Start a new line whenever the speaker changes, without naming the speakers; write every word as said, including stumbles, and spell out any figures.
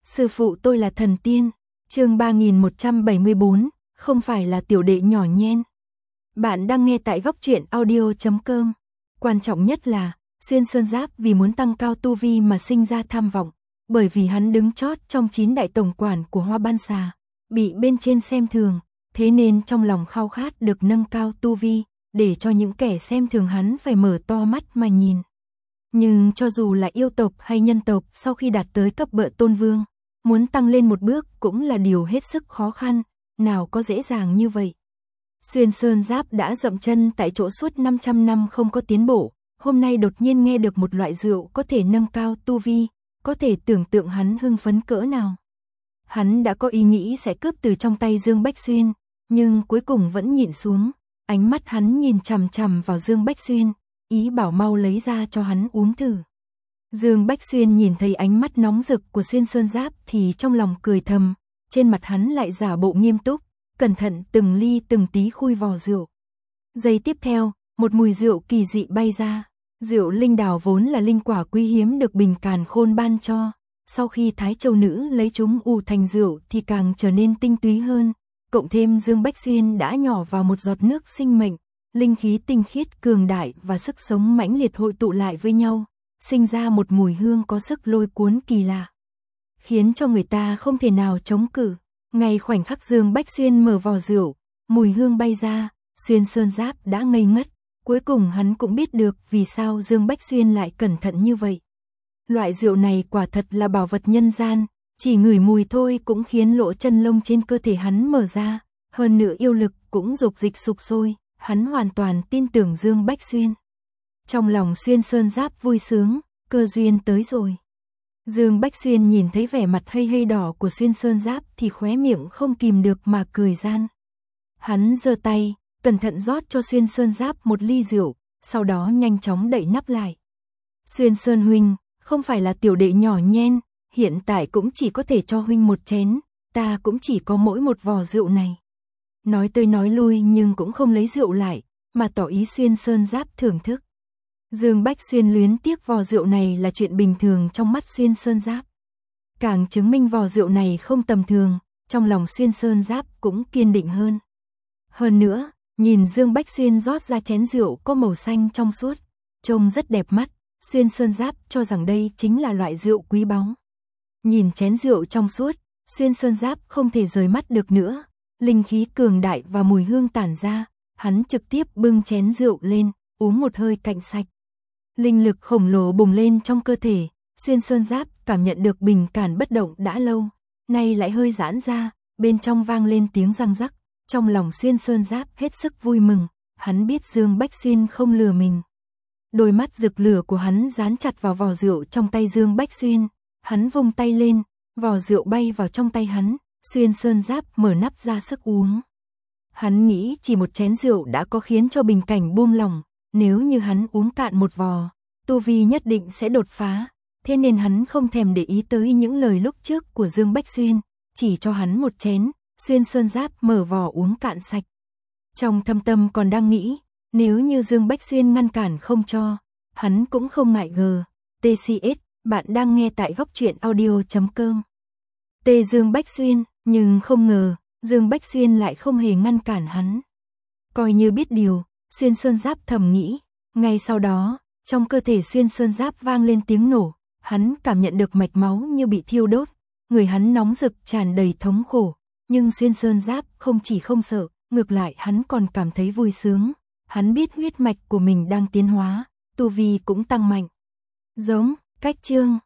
Sư phụ tôi là thần tiên. Chương ba nghìn một trăm bảy mươi bốn, không phải là tiểu đệ nhỏ nhen. Bạn đang nghe tại góc truyện audio chấm com. Quan trọng nhất là, Xuyên Sơn Giáp vì muốn tăng cao tu vi mà sinh ra tham vọng, bởi vì hắn đứng chót trong chín đại tổng quản của Hoa Ban Xà, bị bên trên xem thường, thế nên trong lòng khao khát được nâng cao tu vi, để cho những kẻ xem thường hắn phải mở to mắt mà nhìn. Nhưng cho dù là yêu tộc hay nhân tộc sau khi đạt tới cấp bậc tôn vương, muốn tăng lên một bước cũng là điều hết sức khó khăn, nào có dễ dàng như vậy. Xuyên Sơn Giáp đã dậm chân tại chỗ suốt năm trăm năm không có tiến bộ, hôm nay đột nhiên nghe được một loại rượu có thể nâng cao tu vi, có thể tưởng tượng hắn hưng phấn cỡ nào. Hắn đã có ý nghĩ sẽ cướp từ trong tay Dương Bách Xuyên, nhưng cuối cùng vẫn nhịn xuống, ánh mắt hắn nhìn chằm chằm vào Dương Bách Xuyên, ý bảo mau lấy ra cho hắn uống thử. Dương Bách Xuyên nhìn thấy ánh mắt nóng rực của Xuyên Sơn Giáp thì trong lòng cười thầm, trên mặt hắn lại giả bộ nghiêm túc, cẩn thận từng ly từng tí khui vò rượu. Giây tiếp theo, một mùi rượu kỳ dị bay ra, rượu linh đào vốn là linh quả quý hiếm được Bình Càn Khôn ban cho, sau khi Thái Châu Nữ lấy chúng ủ thành rượu thì càng trở nên tinh túy hơn, cộng thêm Dương Bách Xuyên đã nhỏ vào một giọt nước sinh mệnh, linh khí tinh khiết cường đại và sức sống mãnh liệt hội tụ lại với nhau, sinh ra một mùi hương có sức lôi cuốn kỳ lạ, khiến cho người ta không thể nào chống cự. Ngay khoảnh khắc Dương Bách Xuyên mở vò rượu, mùi hương bay ra, Xuyên Sơn Giáp đã ngây ngất, cuối cùng hắn cũng biết được vì sao Dương Bách Xuyên lại cẩn thận như vậy. Loại rượu này quả thật là bảo vật nhân gian, chỉ ngửi mùi thôi cũng khiến lỗ chân lông trên cơ thể hắn mở ra, hơn nữa yêu lực cũng dục dịch sục sôi, hắn hoàn toàn tin tưởng Dương Bách Xuyên. Trong lòng Xuyên Sơn Giáp vui sướng, cơ duyên tới rồi. Dương Bách Xuyên nhìn thấy vẻ mặt hơi hơi đỏ của Xuyên Sơn Giáp thì khóe miệng không kìm được mà cười gian. Hắn giơ tay, cẩn thận rót cho Xuyên Sơn Giáp một ly rượu, sau đó nhanh chóng đậy nắp lại. Xuyên Sơn huynh, không phải là tiểu đệ nhỏ nhen, hiện tại cũng chỉ có thể cho huynh một chén, ta cũng chỉ có mỗi một vò rượu này. Nói tới nói lui nhưng cũng không lấy rượu lại, mà tỏ ý Xuyên Sơn Giáp thưởng thức. Dương Bách Xuyên luyến tiếc vò rượu này là chuyện bình thường trong mắt Xuyên Sơn Giáp. Càng chứng minh vò rượu này không tầm thường, trong lòng Xuyên Sơn Giáp cũng kiên định hơn. Hơn nữa, nhìn Dương Bách Xuyên rót ra chén rượu có màu xanh trong suốt, trông rất đẹp mắt, Xuyên Sơn Giáp cho rằng đây chính là loại rượu quý báu. Nhìn chén rượu trong suốt, Xuyên Sơn Giáp không thể rời mắt được nữa, linh khí cường đại và mùi hương tản ra, hắn trực tiếp bưng chén rượu lên, uống một hơi cạn sạch. Linh lực khổng lồ bùng lên trong cơ thể, Xuyên Sơn Giáp cảm nhận được bình cản bất động đã lâu, nay lại hơi giãn ra, bên trong vang lên tiếng răng rắc, trong lòng Xuyên Sơn Giáp hết sức vui mừng, hắn biết Dương Bách Xuyên không lừa mình. Đôi mắt rực lửa của hắn dán chặt vào vò rượu trong tay Dương Bách Xuyên, hắn vung tay lên, vò rượu bay vào trong tay hắn, Xuyên Sơn Giáp mở nắp ra sức uống. Hắn nghĩ chỉ một chén rượu đã có khiến cho bình cảnh buông lỏng, nếu như hắn uống cạn một vò, tu vi nhất định sẽ đột phá, thế nên hắn không thèm để ý tới những lời lúc trước của Dương Bách Xuyên, chỉ cho hắn một chén, Xuyên Sơn Giáp mở vò uống cạn sạch. Trong thâm tâm còn đang nghĩ, nếu như Dương Bách Xuyên ngăn cản không cho, hắn cũng không ngại gờ. tê xê ét, bạn đang nghe tại góc truyện audio chấm com. Tê Dương Bách Xuyên, nhưng không ngờ, Dương Bách Xuyên lại không hề ngăn cản hắn. Coi như biết điều, Xuyên Sơn Giáp thầm nghĩ, ngay sau đó, trong cơ thể Xuyên Sơn Giáp vang lên tiếng nổ, hắn cảm nhận được mạch máu như bị thiêu đốt, người hắn nóng rực tràn đầy thống khổ, nhưng Xuyên Sơn Giáp không chỉ không sợ, ngược lại hắn còn cảm thấy vui sướng, hắn biết huyết mạch của mình đang tiến hóa, tu vi cũng tăng mạnh. Giống, cách chương